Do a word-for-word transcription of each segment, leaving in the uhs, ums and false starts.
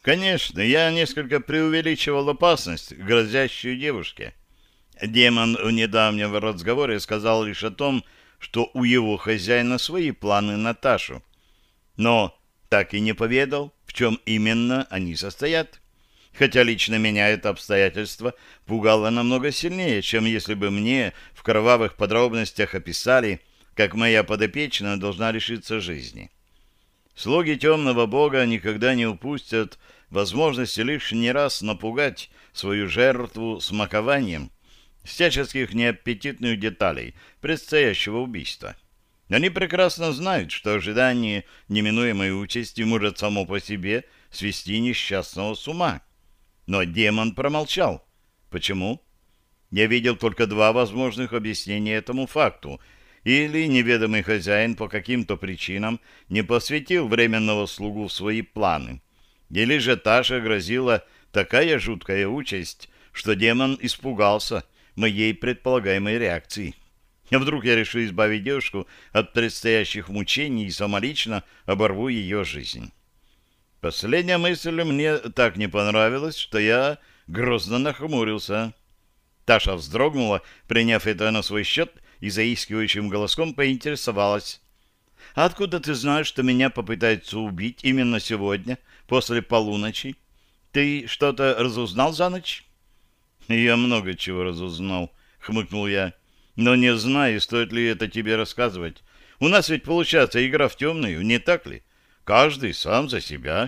Конечно, я несколько преувеличивал опасность, грозящую девушке. Демон в недавнем разговоре сказал лишь о том, что у его хозяина свои планы на Ташу. Но так и не поведал, в чем именно они состоят. Хотя лично меня это обстоятельство пугало намного сильнее, чем если бы мне в кровавых подробностях описали, как моя подопечная должна лишиться жизни. Слуги темного бога никогда не упустят возможности лишний раз напугать свою жертву смакованием всяческих неаппетитных деталей предстоящего убийства. Они прекрасно знают, что ожидание неминуемой участи может само по себе свести несчастного с ума. Но демон промолчал. Почему? Я видел только два возможных объяснения этому факту. Или неведомый хозяин по каким-то причинам не посвятил временного слугу в свои планы. Или же Таше грозила такая жуткая участь, что демон испугался моей предполагаемой реакции. А вдруг я решу избавить девушку от предстоящих мучений и самолично оборву ее жизнь? Последняя мысль мне так не понравилась, что я грозно нахмурился. Таша вздрогнула, приняв это на свой счет, и заискивающим голоском поинтересовалась. «А откуда ты знаешь, что меня попытаются убить именно сегодня, после полуночи? Ты что-то разузнал за ночь?» «Я много чего разузнал», — хмыкнул я. «Но не знаю, стоит ли это тебе рассказывать. У нас ведь получается игра в темную, не так ли? Каждый сам за себя».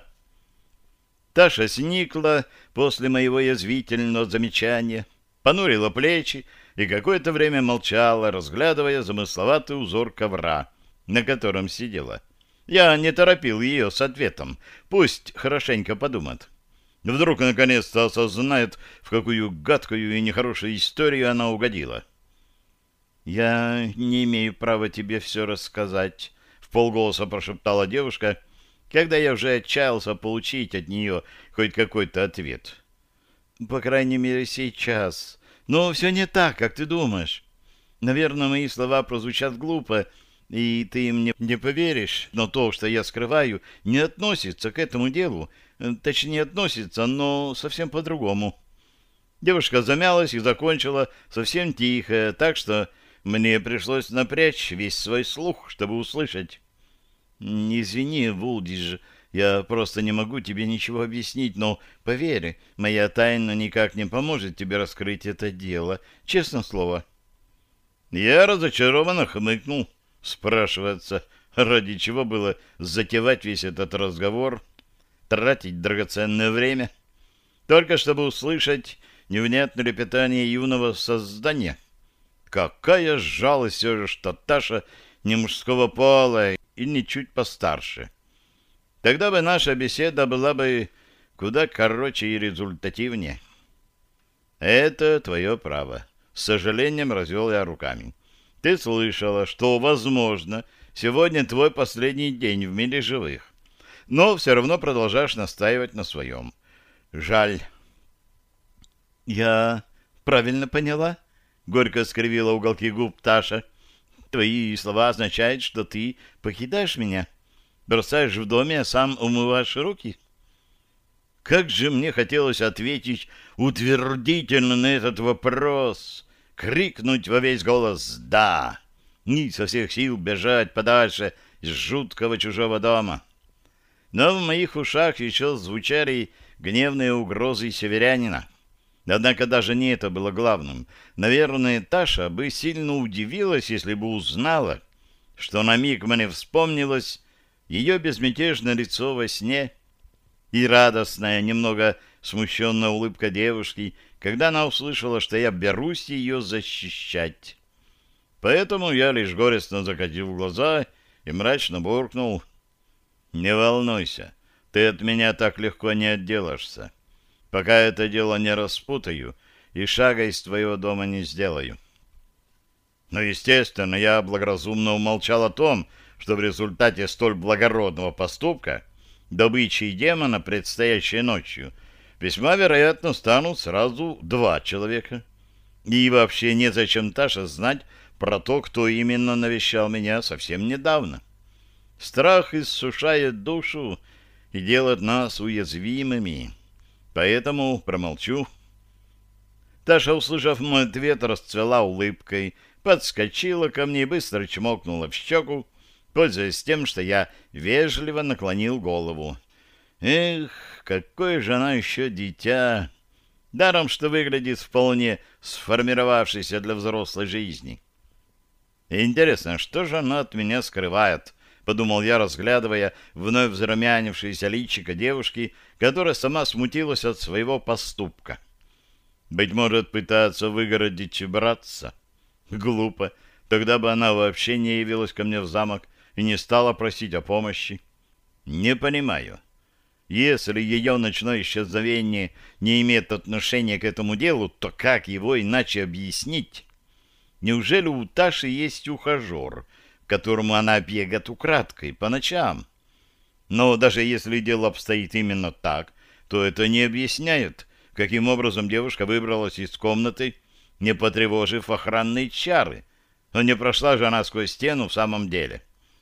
Таша сникла после моего язвительного замечания, понурила плечи и какое-то время молчала, разглядывая замысловатый узор ковра, на котором сидела. Я не торопил ее с ответом. Пусть хорошенько подумает. Вдруг наконец-то осознает, в какую гадкую и нехорошую историю она угодила. «Я не имею права тебе все рассказать», — вполголоса прошептала девушка, когда я уже отчаялся получить от нее хоть какой-то ответ. «По крайней мере, сейчас. Но все не так, как ты думаешь. Наверное, мои слова прозвучат глупо, и ты им не, не поверишь, но то, что я скрываю, не относится к этому делу. Точнее, относится, но совсем по-другому». Девушка замялась и закончила совсем тихо, так что мне пришлось напрячь весь свой слух, чтобы услышать. «Извини, Вулдиж, я просто не могу тебе ничего объяснить, но, поверь, моя тайна никак не поможет тебе раскрыть это дело. Честное слово». Я разочарованно хмыкнул. Спрашивается, ради чего было затевать весь этот разговор, тратить драгоценное время, только чтобы услышать невнятное лепетание юного создания. Какая жалость все же, что Таша не мужского пола и не чуть постарше. Тогда бы наша беседа была бы куда короче и результативнее. «Это твое право», — с сожалением развел я руками. «Ты слышала, что, возможно, сегодня твой последний день в мире живых, но все равно продолжаешь настаивать на своем. Жаль». «Я правильно поняла?» — горько скривила уголки губ Таша. «Твои слова означают, что ты покидаешь меня, бросаешь в доме, а сам умываешь руки?» Как же мне хотелось ответить утвердительно на этот вопрос, крикнуть во весь голос «да» и со всех сил бежать подальше из жуткого чужого дома. Но в моих ушах еще звучали гневные угрозы северянина. Однако даже не это было главным. Наверное, Таша бы сильно удивилась, если бы узнала, что на миг мне вспомнилось ее безмятежное лицо во сне и радостная, немного смущенная улыбка девушки, когда она услышала, что я берусь ее защищать. Поэтому я лишь горестно закатил глаза и мрачно буркнул: «Не волнуйся, ты от меня так легко не отделаешься. Пока это дело не распутаю и шага из твоего дома не сделаю». Но, естественно, я благоразумно умолчал о том, что в результате столь благородного поступка добычей демона, предстоящей ночью, весьма вероятно станут сразу два человека. И вообще незачем Таше знать про то, кто именно навещал меня совсем недавно. Страх иссушает душу, и делать нас уязвимыми. Поэтому промолчу. Таша, услышав мой ответ, расцвела улыбкой, подскочила ко мне и быстро чмокнула в щеку, пользуясь тем, что я вежливо наклонил голову. Эх, какое же она еще дитя! Даром, что выглядит вполне сформировавшейся для взрослой жизни. Интересно, что же она от меня скрывает? Подумал я, разглядывая вновь взрумянившееся личико девушки, которая сама смутилась от своего поступка. Быть может, пытаться выгородить братца? Глупо. Тогда бы она вообще не явилась ко мне в замок и не стала просить о помощи. Не понимаю. Если ее ночное исчезновение не имеет отношения к этому делу, то как его иначе объяснить? Неужели у Таши есть ухажер, которому она бегает украдкой по ночам? Но даже если дело обстоит именно так, то это не объясняет, каким образом девушка выбралась из комнаты, не потревожив охранные чары. Но не прошла же она сквозь стену в самом деле.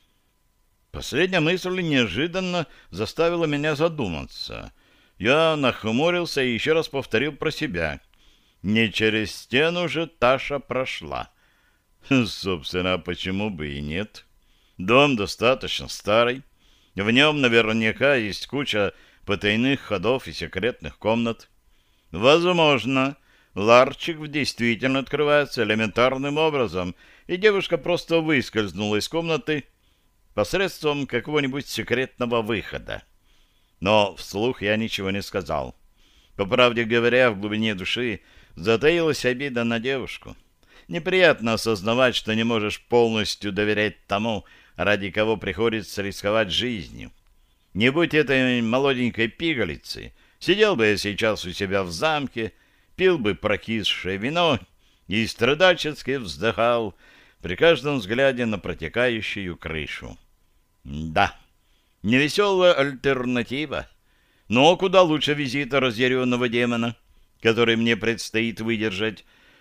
Последняя мысль неожиданно заставила меня задуматься. Я нахмурился и еще раз повторил про себя. Не через стену же Таша прошла. Собственно, почему бы и нет? Дом достаточно старый. В нем наверняка есть куча потайных ходов и секретных комнат. Возможно, ларчик действительно открывается элементарным образом, и девушка просто выскользнула из комнаты посредством какого-нибудь секретного выхода. Но вслух я ничего не сказал. По правде говоря, в глубине души затаилась обида на девушку. Неприятно осознавать, что не можешь полностью доверять тому, ради кого приходится рисковать жизнью. Не будь этой молоденькой пигалицы, сидел бы я сейчас у себя в замке, пил бы прокисшее вино и страдальчески вздыхал при каждом взгляде на протекающую крышу. Да, невеселая альтернатива, но куда лучше визита разъяренного демона, который мне предстоит выдержать.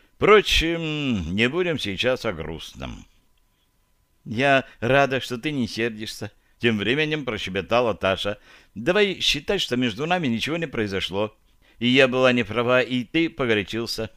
Впрочем, не будем сейчас о грустном. «Я рада, что ты не сердишься», — тем временем прощебетала Таша. «Давай считать, что между нами ничего не произошло, и я была не права, и ты погорячился».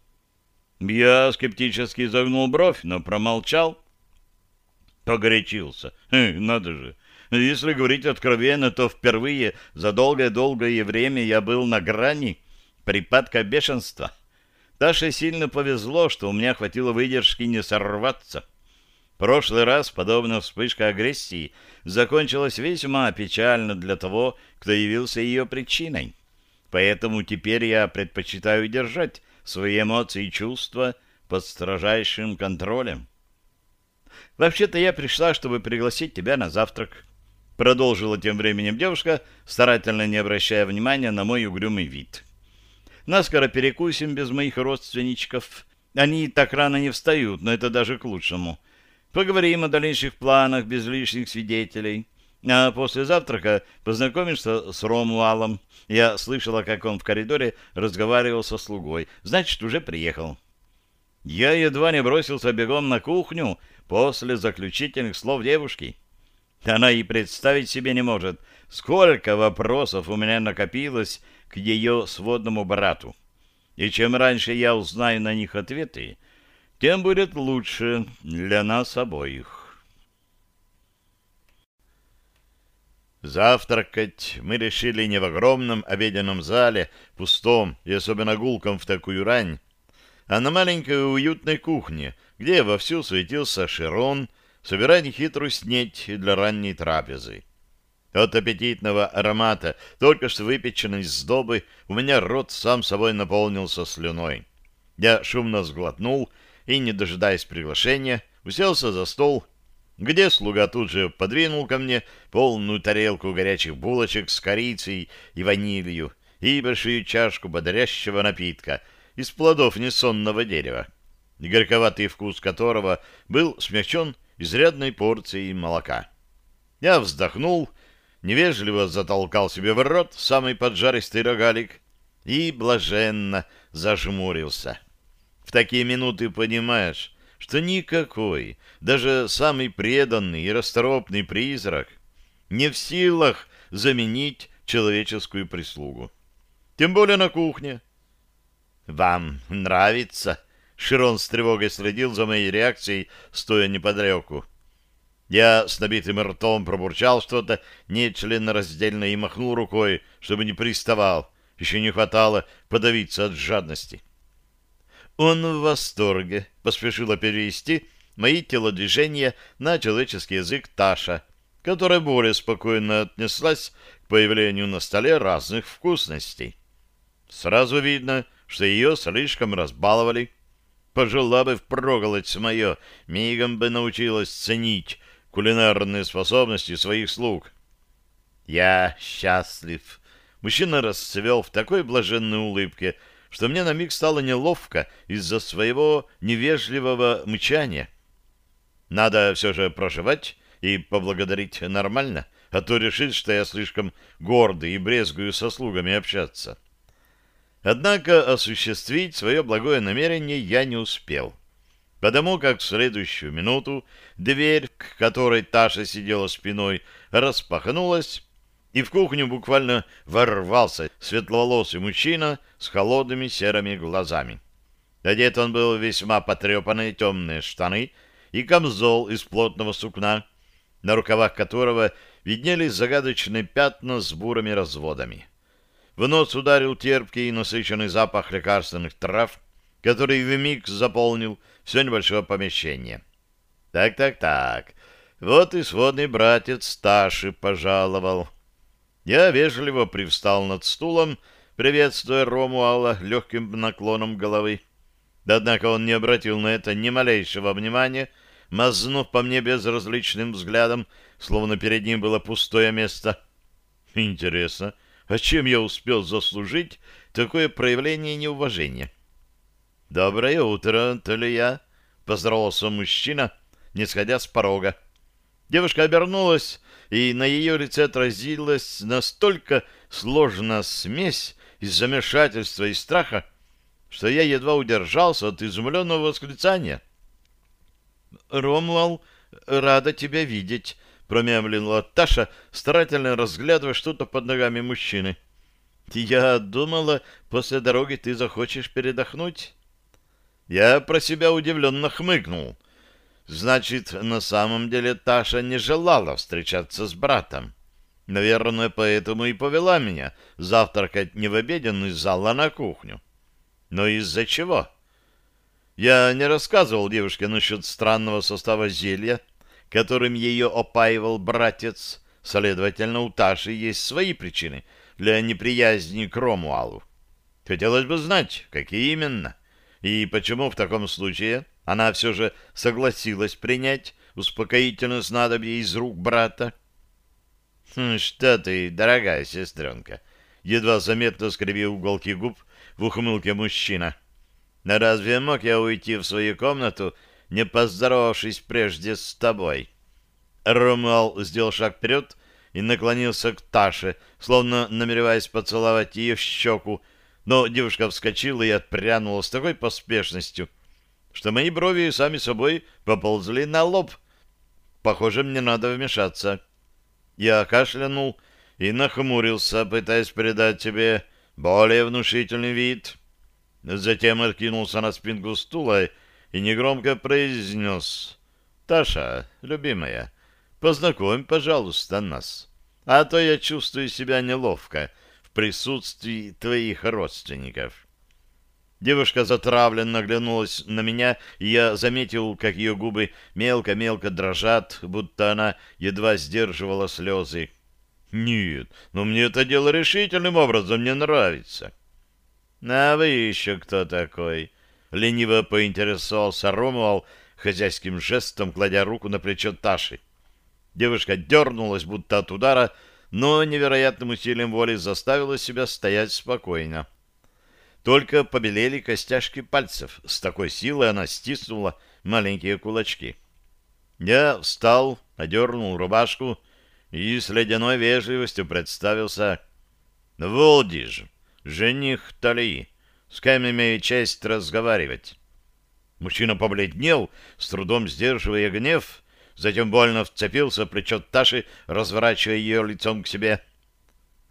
Я скептически загнул бровь, но промолчал. Погорячился. Хм, надо же. Если говорить откровенно, то впервые за долгое-долгое время я был на грани припадка бешенства. Таше сильно повезло, что у меня хватило выдержки не сорваться. В прошлый раз подобная вспышка агрессии закончилась весьма печально для того, кто явился ее причиной. Поэтому теперь я предпочитаю держать свои эмоции и чувства под строжайшим контролем. «Вообще-то я пришла, чтобы пригласить тебя на завтрак», — продолжила тем временем девушка, старательно не обращая внимания на мой угрюмый вид. «Наскоро перекусим без моих родственничков. Они так рано не встают, но это даже к лучшему. Поговорим о дальнейших планах без лишних свидетелей. А после завтрака познакомишься с Ромуалом. Я слышала, как он в коридоре разговаривал со слугой. Значит, уже приехал». Я едва не бросился бегом на кухню после заключительных слов девушки. Она и представить себе не может, сколько вопросов у меня накопилось к ее сводному брату. И чем раньше я узнаю на них ответы, тем будет лучше для нас обоих. Завтракать мы решили не в огромном обеденном зале, пустом и особенно гулком в такую рань, а на маленькой уютной кухне, где вовсю светился Широн, собирая нехитрую снеть для ранней трапезы. От аппетитного аромата только что выпеченной сдобы у меня рот сам собой наполнился слюной. Я шумно сглотнул и, не дожидаясь приглашения, уселся за стол, где слуга тут же подвинул ко мне полную тарелку горячих булочек с корицей и ванилью и большую чашку бодрящего напитка из плодов несонного дерева, горьковатый вкус которого был смягчен изрядной порцией молока. Я вздохнул, невежливо затолкал себе в рот самый поджаристый рогалик и блаженно зажмурился. В такие минуты понимаешь, что никакой, даже самый преданный и расторопный призрак не в силах заменить человеческую прислугу. Тем более на кухне. «Вам нравится?» Широн с тревогой следил за моей реакцией, стоя неподалеку. Я с набитым ртом пробурчал что-то нечленораздельно и махнул рукой, чтобы не приставал. Еще не хватало подавиться от жадности. «Он в восторге», — поспешила перевести мои телодвижения на человеческий язык Таша, которая более спокойно отнеслась к появлению на столе разных вкусностей. Сразу видно, что ее слишком разбаловали. Пожила бы впроголодь мое, мигом бы научилась ценить кулинарные способности своих слуг. «Я счастлив». Мужчина расцвел в такой блаженной улыбке, что мне на миг стало неловко из-за своего невежливого мычания. Надо все же проживать и поблагодарить нормально, а то решит, что я слишком гордый и брезгую со слугами общаться. Однако осуществить свое благое намерение я не успел, потому как в следующую минуту дверь, к которой Таша сидела спиной, распахнулась, и в кухню буквально ворвался светловолосый мужчина с холодными серыми глазами. Одет он был в весьма потрепанные темные штаны и камзол из плотного сукна, на рукавах которого виднелись загадочные пятна с бурыми разводами. В нос ударил терпкий и насыщенный запах лекарственных трав, который вмиг заполнил все небольшое помещение. Так-так-так, вот и сводный братец Таши пожаловал. Я вежливо привстал над стулом, приветствуя Ромуала легким наклоном головы. Однако он не обратил на это ни малейшего внимания, мазнув по мне безразличным взглядом, словно перед ним было пустое место. Интересно, а чем я успел заслужить такое проявление неуважения? «Доброе утро, Талия!» — поздоровался мужчина, не сходя с порога. Девушка обернулась, и на ее лице отразилась настолько сложная смесь из замешательства и страха, что я едва удержался от изумленного восклицания. «Ромуал, рада тебя видеть», — промямлила Таша, старательно разглядывая что-то под ногами мужчины. «Я думала, после дороги ты захочешь передохнуть». Я про себя удивленно хмыкнул. Значит, на самом деле Таша не желала встречаться с братом. Наверное, поэтому и повела меня завтракать не в обеденный зал, а на кухню. Но из-за чего? Я не рассказывал девушке насчет странного состава зелья, которым ее опаивал братец. Следовательно, у Таши есть свои причины для неприязни к Ромуалу. Хотелось бы знать, какие именно, и почему в таком случае она все же согласилась принять успокоительное снадобье из рук брата. «Хм, что ты, дорогая сестренка!» Едва заметно скривил уголки губ в ухмылке мужчина. «Но разве мог я уйти в свою комнату, не поздоровавшись прежде с тобой?» Ромуал сделал шаг вперед и наклонился к Таше, словно намереваясь поцеловать ее в щеку, но девушка вскочила и отпрянула с такой поспешностью, что мои брови сами собой поползли на лоб. Похоже, мне надо вмешаться. Я кашлянул и нахмурился, пытаясь придать тебе более внушительный вид. Затем откинулся на спинку стула и негромко произнес: «Таша, любимая, познакомь, пожалуйста, нас, а то я чувствую себя неловко в присутствии твоих родственников». Девушка затравленно оглянулась на меня, и я заметил, как ее губы мелко-мелко дрожат, будто она едва сдерживала слезы. «Нет, но мне это дело решительным образом не нравится». «А вы еще кто такой?» — лениво поинтересовался Ромуал, хозяйским жестом кладя руку на плечо Таши. Девушка дернулась, будто от удара, но невероятным усилием воли заставила себя стоять спокойно. Только побелели костяшки пальцев. С такой силой она стиснула маленькие кулачки. Я встал, одернул рубашку и с ледяной вежливостью представился: «Волдиж, жених Талии, с кем имею честь разговаривать». Мужчина побледнел, с трудом сдерживая гнев, затем больно вцепился в плечо Таши, разворачивая ее лицом к себе.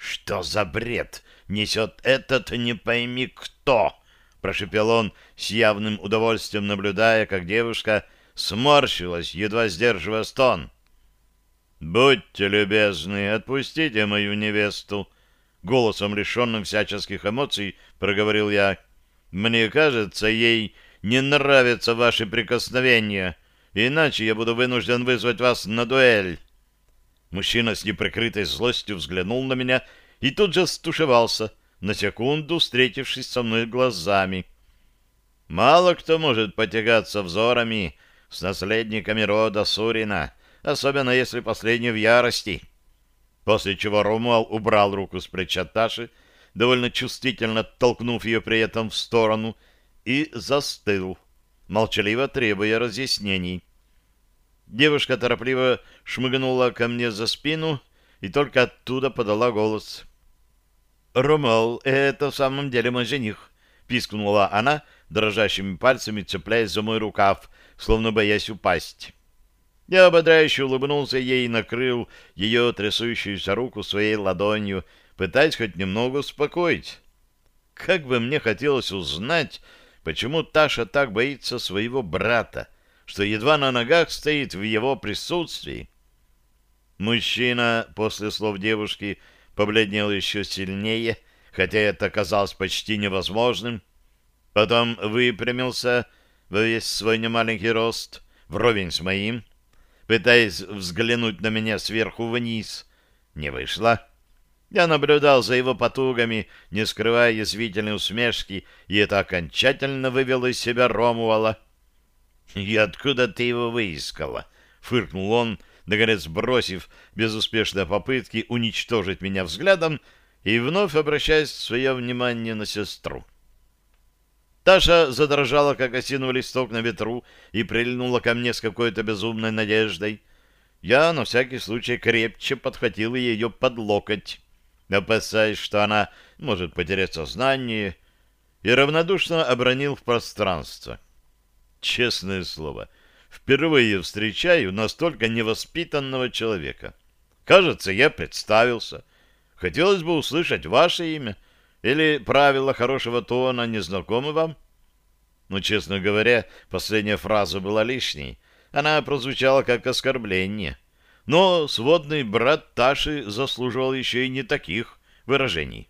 «Что за бред несет этот не пойми кто?» — прошепел он с явным удовольствием, наблюдая, как девушка сморщилась, едва сдерживая стон. «Будьте любезны, отпустите мою невесту», — голосом, лишенным всяческих эмоций, проговорил я. «Мне кажется, ей не нравятся ваши прикосновения, иначе я буду вынужден вызвать вас на дуэль». Мужчина с неприкрытой злостью взглянул на меня и тут же стушевался, на секунду встретившись со мной глазами. Мало кто может потягаться взорами с наследниками рода Сурина, особенно если последний в ярости. После чего Ромуал убрал руку с плеча Таши, довольно чувствительно толкнув ее при этом в сторону, и застыл, молчаливо требуя разъяснений. Девушка торопливо шмыгнула ко мне за спину и только оттуда подала голос. «Ромуал, это в самом деле мой жених», — пискнула она, дрожащими пальцами цепляясь за мой рукав, словно боясь упасть. Я ободряюще улыбнулся ей и накрыл ее трясущуюся руку своей ладонью, пытаясь хоть немного успокоить. Как бы мне хотелось узнать, почему Таша так боится своего брата, что едва на ногах стоит в его присутствии. Мужчина после слов девушки побледнел еще сильнее, хотя это казалось почти невозможным. Потом выпрямился во весь свой немаленький рост, вровень с моим, пытаясь взглянуть на меня сверху вниз. Не вышло. Я наблюдал за его потугами, не скрывая язвительной усмешки, и это окончательно вывело из себя Ромуала. «И откуда ты его выискала?» — фыркнул он, наконец бросив безуспешные попытки уничтожить меня взглядом и вновь обращаясь свое внимание на сестру. Таша задрожала, как осиновый листок на ветру, и прильнула ко мне с какой-то безумной надеждой. Я на всякий случай крепче подхватил ее под локоть, опасаясь, что она может потерять сознание, и равнодушно обронил в пространство. Честное слово, впервые встречаю настолько невоспитанного человека. Кажется, я представился. Хотелось бы услышать ваше имя. Или правила хорошего тона не знакомы вам? Но, честно говоря, последняя фраза была лишней. Она прозвучала как оскорбление. Но сводный брат Таши заслуживал еще и не таких выражений.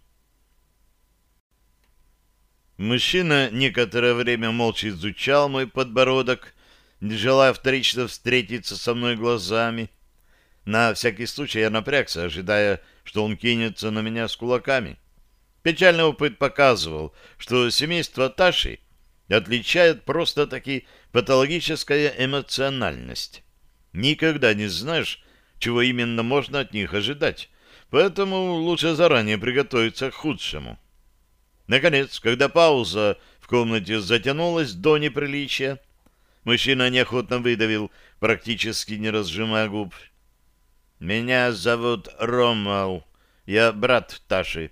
Мужчина некоторое время молча изучал мой подбородок, не желая вторично встретиться со мной глазами. На всякий случай я напрягся, ожидая, что он кинется на меня с кулаками. Печальный опыт показывал, что семейство Таши отличает просто-таки патологическая эмоциональность. Никогда не знаешь, чего именно можно от них ожидать, поэтому лучше заранее приготовиться к худшему. Наконец, когда пауза в комнате затянулась до неприличия, мужчина неохотно выдавил, практически не разжимая губ. «Меня зовут Ромал, я брат Таши».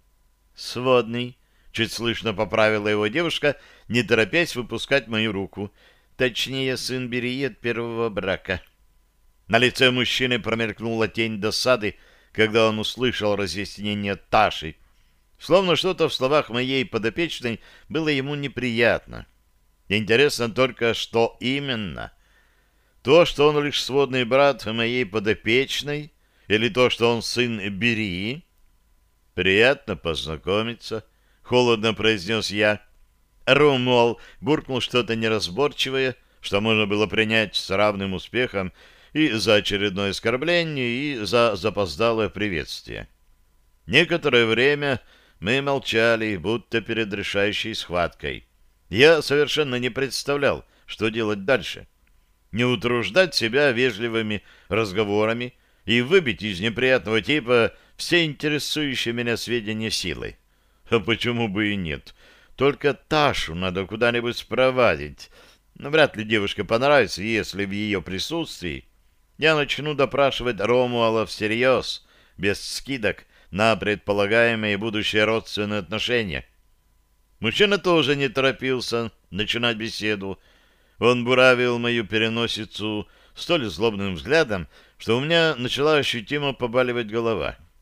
«Сводный», — чуть слышно поправила его девушка, не торопясь выпускать мою руку. «Точнее, сын Берии от первого брака». На лице мужчины промелькнула тень досады, когда он услышал разъяснение Таши. Словно что-то в словах моей подопечной было ему неприятно. Интересно только, что именно. То, что он лишь сводный брат моей подопечной, или то, что он сын Берии? «Приятно познакомиться», — холодно произнес я. Ромуал буркнул что-то неразборчивое, что можно было принять с равным успехом и за очередное оскорбление, и за запоздалое приветствие. Некоторое время мы молчали, будто перед решающей схваткой. Я совершенно не представлял, что делать дальше. Не утруждать себя вежливыми разговорами и выбить из неприятного типа все интересующие меня сведения силой. А почему бы и нет? Только Ташу надо куда-нибудь спровадить. Но вряд ли девушке понравится, если в ее присутствии я начну допрашивать Ромуала всерьез, без скидок на предполагаемые будущие родственные отношения. Мужчина тоже не торопился начинать беседу. Он буравил мою переносицу столь злобным взглядом, что у меня начала ощутимо побаливать голова.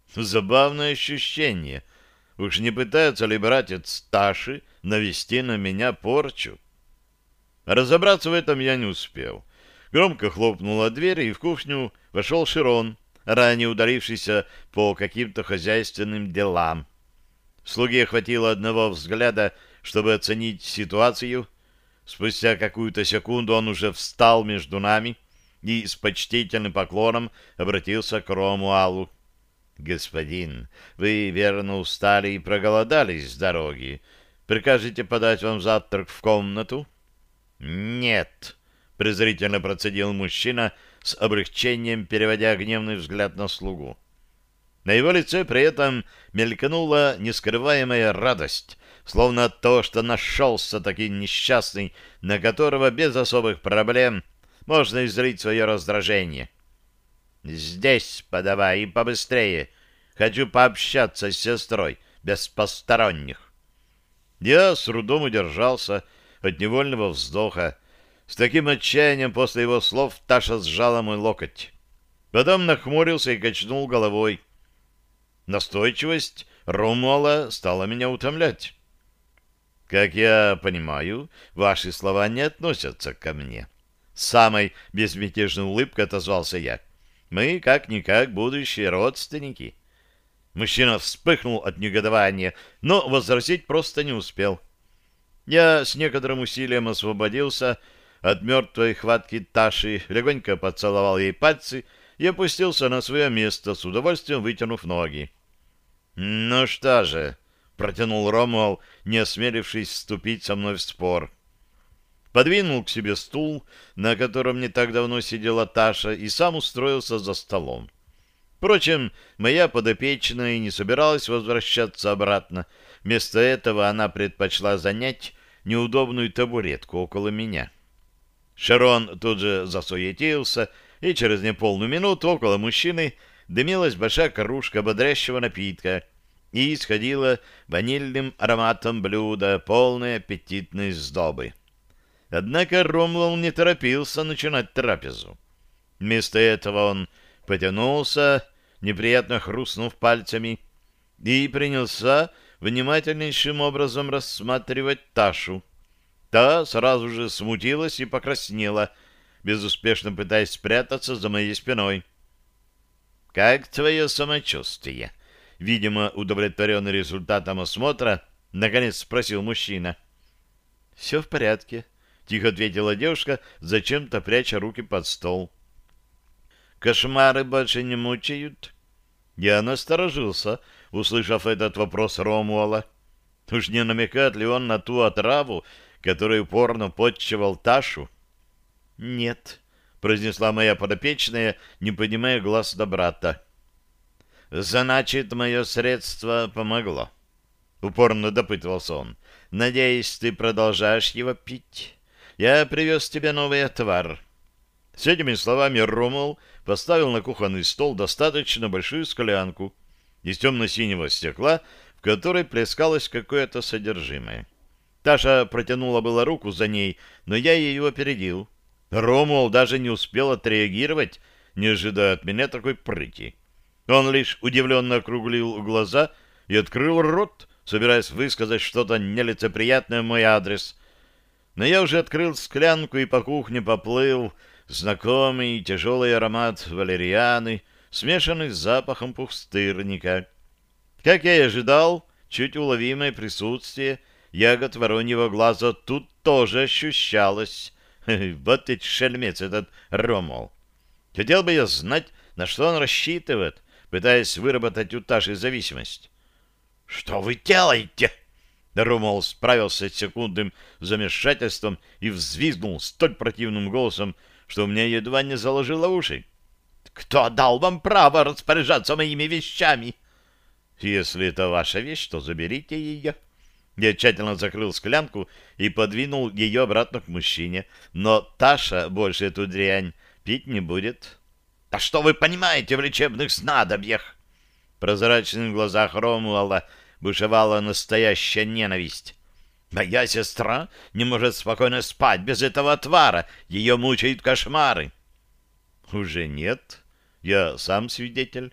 Забавное ощущение. Уж не пытается ли братец Таши навести на меня порчу? Разобраться в этом я не успел. Громко хлопнула дверь, и в кухню вошел Широн, ранее удалившийся по каким-то хозяйственным делам. Слуге хватило одного взгляда, чтобы оценить ситуацию. Спустя какую-то секунду он уже встал между нами и с почтительным поклоном обратился к Ромуалу. «Господин, вы, верно, устали и проголодались с дороги. Прикажете подать вам завтрак в комнату?» «Нет», — презрительно процедил мужчина, с облегчением переводя гневный взгляд на слугу. На его лице при этом мелькнула нескрываемая радость, словно от того, что нашелся такой несчастный, на которого без особых проблем можно излить свое раздражение. «Здесь подавай и побыстрее. Хочу пообщаться с сестрой, без посторонних». Я с трудом удержался от невольного вздоха. С таким отчаянием после его слов Таша сжала мой локоть. Потом нахмурился и качнул головой. Настойчивость Ромуала стала меня утомлять. «Как я понимаю, ваши слова не относятся ко мне». С самой безмятежной улыбкой отозвался я. «Мы, как-никак, будущие родственники». Мужчина вспыхнул от негодования, но возразить просто не успел. Я с некоторым усилием освободился от мертвой хватки Таши, легонько поцеловал ей пальцы и опустился на свое место, с удовольствием вытянув ноги. «Ну что же», — протянул Ромуал, не осмелившись вступить со мной в спор. Подвинул к себе стул, на котором не так давно сидела Таша, и сам устроился за столом. Впрочем, моя подопечная не собиралась возвращаться обратно. Вместо этого она предпочла занять неудобную табуретку около меня. Широн тут же засуетился, и через неполную минуту около мужчины дымилась большая кружка бодрящего напитка и исходила ванильным ароматом блюда, полной аппетитной сдобы. Однако Ромуал не торопился начинать трапезу. Вместо этого он потянулся, неприятно хрустнув пальцами, и принялся внимательнейшим образом рассматривать Ташу. Та сразу же смутилась и покраснела, безуспешно пытаясь спрятаться за моей спиной. «Как твое самочувствие?» Видимо, удовлетворенный результатом осмотра, наконец спросил мужчина. «Все в порядке», — тихо ответила девушка, зачем-то пряча руки под стол. «Кошмары больше не мучают?» Я насторожился, услышав этот вопрос Ромуала. Уж не намекает ли он на ту отраву, которой упорно подчевал Ташу? «Нет», — произнесла моя подопечная, не поднимая глаз до брата. «Значит, мое средство помогло», — упорно допытывался он. «Надеюсь, ты продолжаешь его пить? Я привез тебе новый отвар». С этими словами Ромул поставил на кухонный стол достаточно большую склянку из темно-синего стекла, в которой плескалось какое-то содержимое. Таша протянула было руку за ней, но я ее опередил. Ромул даже не успел отреагировать, не ожидая от меня такой прыти. Он лишь удивленно округлил глаза и открыл рот, собираясь высказать что-то нелицеприятное в мой адрес. Но я уже открыл склянку, и по кухне поплыл знакомый тяжелый аромат валерианы, смешанный с запахом пустырника. Как я и ожидал, чуть уловимое присутствие ягод вороньего глаза тут тоже ощущалось. Вот ведь шельмец этот Ромул. Хотел бы я знать, на что он рассчитывает, пытаясь выработать у Таши зависимость. «Что вы делаете?» Ромул справился с секундным замешательством и взвизгнул столь противным голосом, что у меня едва не заложило уши. «Кто дал вам право распоряжаться моими вещами?» «Если это ваша вещь, то заберите ее». Я тщательно закрыл склянку и подвинул ее обратно к мужчине. Но Таша больше эту дрянь пить не будет. «Да что вы понимаете в лечебных снадобьях?» В прозрачных глазах Ромуала бушевала настоящая ненависть. «Моя сестра не может спокойно спать без этого отвара. Ее мучают кошмары». «Уже нет. Я сам свидетель».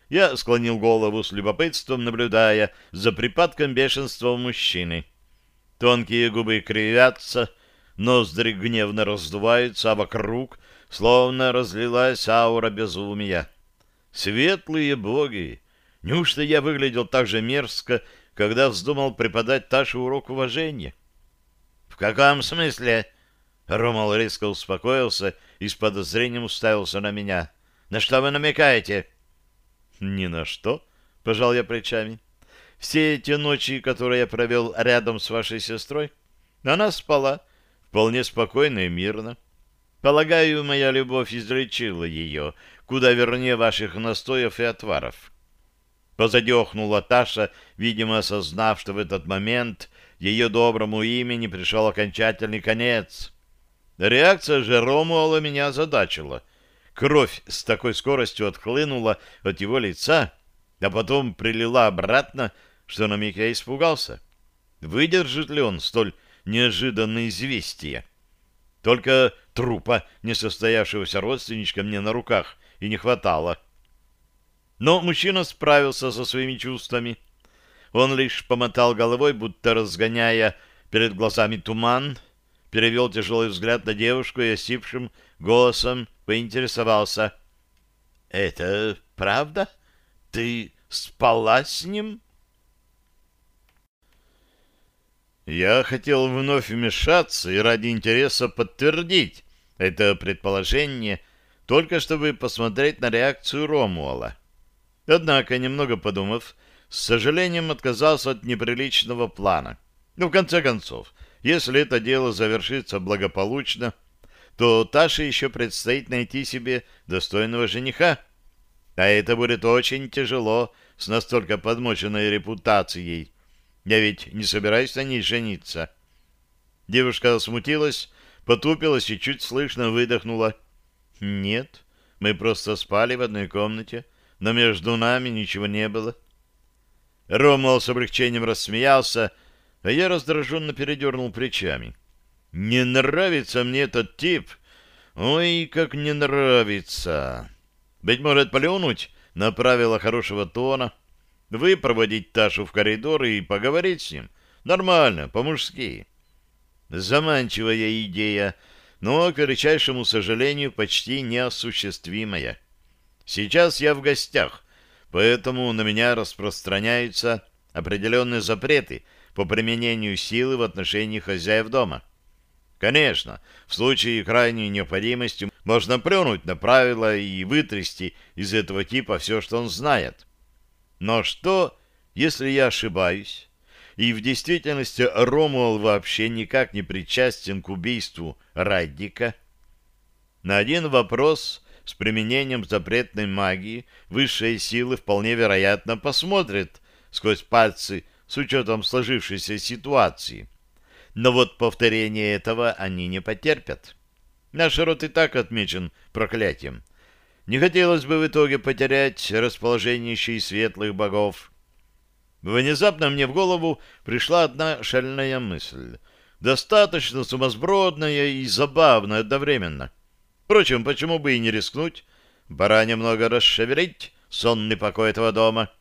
Я склонил голову с любопытством, наблюдая за припадком бешенства у мужчины. Тонкие губы кривятся, ноздри гневно раздуваются, а вокруг словно разлилась аура безумия. Светлые боги! Неужто я выглядел так же мерзко, когда вздумал преподать Таше урок уважения? — В каком смысле? Ромал резко успокоился и с подозрением уставился на меня. — На что вы намекаете? — Ни на что, — пожал я плечами. — Все эти ночи, которые я провел рядом с вашей сестрой, она спала вполне спокойно и мирно. Полагаю, моя любовь излечила ее, куда вернее ваших настоев и отваров. Позади охнула Таша, видимо, осознав, что в этот момент ее доброму имени пришел окончательный конец. Реакция же Ромуала меня озадачила. Кровь с такой скоростью отхлынула от его лица, а потом прилила обратно, что на миг я испугался. Выдержит ли он столь неожиданное известие? Только трупа несостоявшегося родственничка мне на руках и не хватало. Но мужчина справился со своими чувствами. Он лишь помотал головой, будто разгоняя перед глазами туман, перевел тяжелый взгляд на девушку и осипшим голосом поинтересовался. — Это правда? Ты спала с ним? Я хотел вновь вмешаться и ради интереса подтвердить это предположение, только чтобы посмотреть на реакцию Ромуала. Однако, немного подумав, с сожалением отказался от неприличного плана. Ну, в конце концов, если это дело завершится благополучно, то Таше еще предстоит найти себе достойного жениха. А это будет очень тяжело с настолько подмоченной репутацией. Я ведь не собираюсь на ней жениться. Девушка смутилась, потупилась и чуть слышно выдохнула. Нет, мы просто спали в одной комнате, но между нами ничего не было. Ромул с облегчением рассмеялся, а я раздраженно передернул плечами. Не нравится мне этот тип. Ой, как не нравится. Быть может, плюнуть на правила хорошего тона, выпроводить Ташу в коридор и поговорить с ним. Нормально, по-мужски. Заманчивая идея, но, к величайшему сожалению, почти неосуществимая. Сейчас я в гостях, поэтому на меня распространяются определенные запреты по применению силы в отношении хозяев дома. Конечно, в случае крайней необходимости можно плюнуть на правила и вытрясти из этого типа все, что он знает. Но что, если я ошибаюсь, и в действительности Ромуал вообще никак не причастен к убийству Раддика? На один вопрос с применением запретной магии высшие силы вполне вероятно посмотрят сквозь пальцы с учетом сложившейся ситуации. Но вот повторение этого они не потерпят. Наш род и так отмечен проклятием. Не хотелось бы в итоге потерять расположение еще и светлых богов. Внезапно мне в голову пришла одна шальная мысль, достаточно сумасбродная и забавная одновременно. Впрочем, почему бы и не рискнуть? Пора немного расшевелить сонный покой этого дома.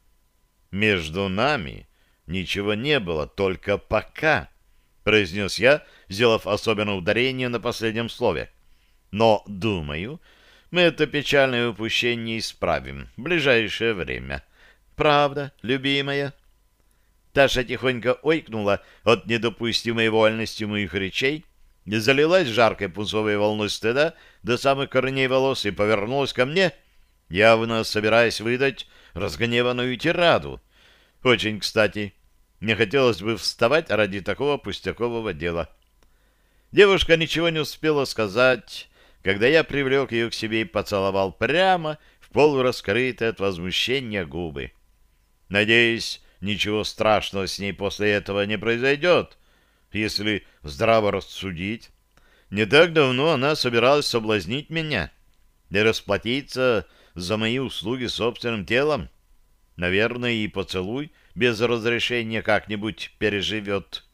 Между нами ничего не было, только пока, произнес я, сделав особенное ударение на последнем слове. Но, думаю, мы это печальное упущение исправим в ближайшее время. Правда, любимая? Таша тихонько ойкнула от недопустимой вольности моих речей, залилась жаркой пунцовой волной стыда до самых корней волос и повернулась ко мне, явно собираясь выдать разгневанную тираду. Очень кстати, мне хотелось бы вставать ради такого пустякового дела. Девушка ничего не успела сказать, когда я привлек ее к себе и поцеловал прямо в полураскрытые от возмущения губы. Надеюсь, ничего страшного с ней после этого не произойдет. Если здраво рассудить, не так давно она собиралась соблазнить меня и расплатиться за мои услуги собственным телом. Наверное, и поцелуй без разрешения как-нибудь переживет.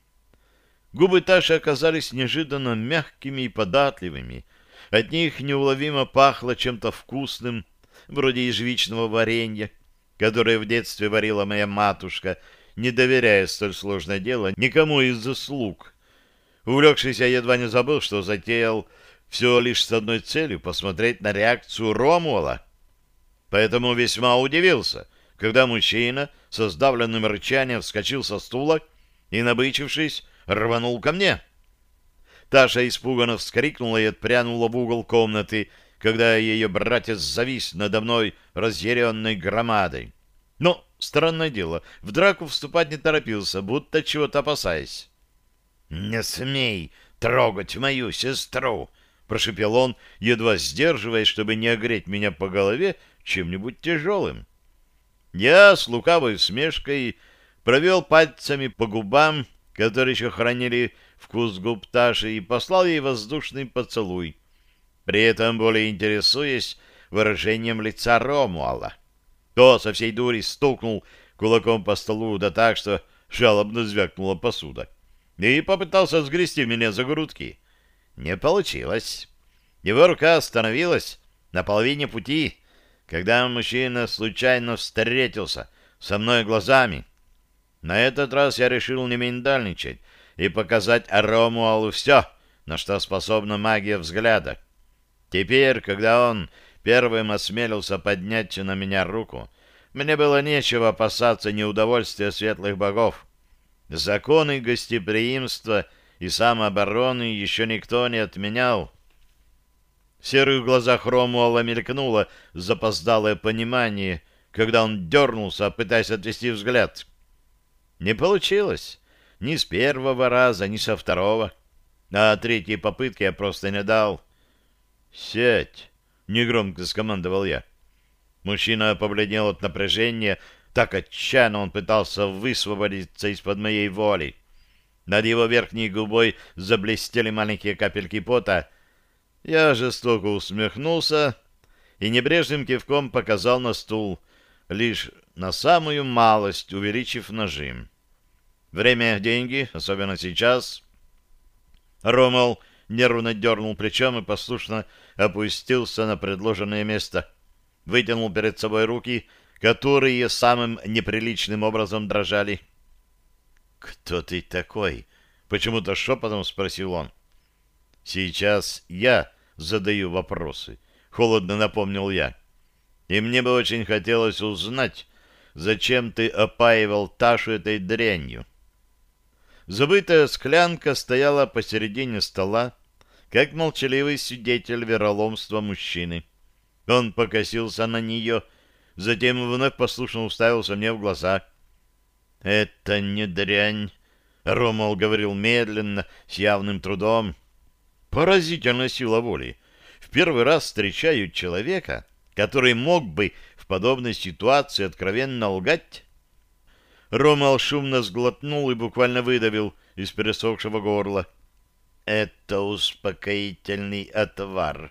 Губы Таши оказались неожиданно мягкими и податливыми. От них неуловимо пахло чем-то вкусным, вроде ежевичного варенья, которое в детстве варила моя матушка, не доверяя столь сложное дело никому из слуг. Увлекшись, я едва не забыл, что затеял все лишь с одной целью — посмотреть на реакцию Ромуала. Поэтому весьма удивился, когда мужчина со сдавленным рычанием вскочил со стула и, набычившись, рванул ко мне. Таша испуганно вскрикнула и отпрянула в угол комнаты, когда ее братец завис надо мной разъяренной громадой. Но, странное дело, в драку вступать не торопился, будто чего-то опасаясь. — Не смей трогать мою сестру! — прошепел он, едва сдерживаясь, чтобы не огреть меня по голове чем-нибудь тяжелым. Я с лукавой усмешкой провел пальцами по губам, которые еще хранили вкус губ Таши, и послал ей воздушный поцелуй, при этом более интересуясь выражением лица Ромуала. То со всей дури стукнул кулаком по столу, да так, что жалобно звякнула посуда, и попытался сгрести меня за грудки. Не получилось. Его рука остановилась на половине пути, когда мужчина случайно встретился со мной глазами. На этот раз я решил не миндальничать и показать Ромуалу все, на что способна магия взгляда. Теперь, когда он первым осмелился поднять на меня руку, мне было нечего опасаться неудовольствия светлых богов. Законы гостеприимства и самообороны еще никто не отменял. В серых глазах Ромуала мелькнуло запоздалое понимание, когда он дернулся, пытаясь отвести взгляд. Не получилось. Ни с первого раза, ни со второго. А третьей попытки я просто не дал. «Сядь!» — негромко скомандовал я. Мужчина побледнел от напряжения, так отчаянно он пытался высвободиться из-под моей воли. Над его верхней губой заблестели маленькие капельки пота. Я жестоко усмехнулся и небрежным кивком показал на стул, лишь на самую малость увеличив нажим. Время — деньги, особенно сейчас. Ромал нервно дернул плечом и послушно опустился на предложенное место. Вытянул перед собой руки, которые самым неприличным образом дрожали. «Кто ты такой?» — почему-то шепотом спросил он. «Сейчас я задаю вопросы», — холодно напомнил я. «И мне бы очень хотелось узнать, зачем ты опаивал Ташу этой дрянью». Забытая склянка стояла посередине стола, как молчаливый свидетель вероломства мужчины. Он покосился на нее, затем вновь послушно уставился мне в глаза. «Это не дрянь», — Ромал говорил медленно, с явным трудом. «Поразительная сила воли. В первый раз встречаю человека, который мог бы в подобной ситуации откровенно лгать». Ромал шумно сглотнул и буквально выдавил из пересохшего горла: «Это успокоительный отвар».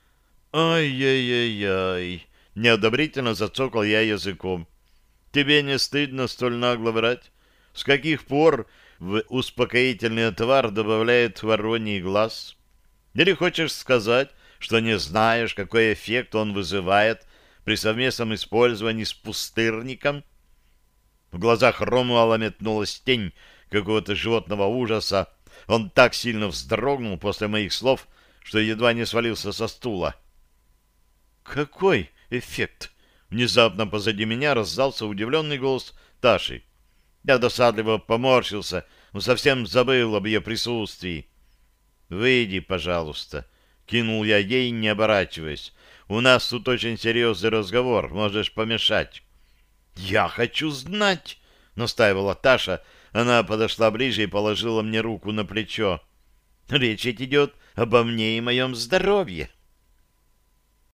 «Ай-яй-яй-яй!» — неодобрительно зацокал я языком. «Тебе не стыдно столь нагло врать? С каких пор в успокоительный отвар добавляют вороний глаз? Или хочешь сказать, что не знаешь, какой эффект он вызывает при совместном использовании с пустырником?» В глазах Ромуала метнулась тень какого-то животного ужаса. Он так сильно вздрогнул после моих слов, что едва не свалился со стула. «Какой эффект?» Внезапно позади меня раздался удивленный голос Таши. Я досадливо поморщился, но совсем забыл об ее присутствии. «Выйди, пожалуйста», — кинул я ей, не оборачиваясь. «У нас тут очень серьезный разговор, можешь помешать». «Я хочу знать», — настаивала Таша. Она подошла ближе и положила мне руку на плечо. «Речь идет обо мне и моем здоровье».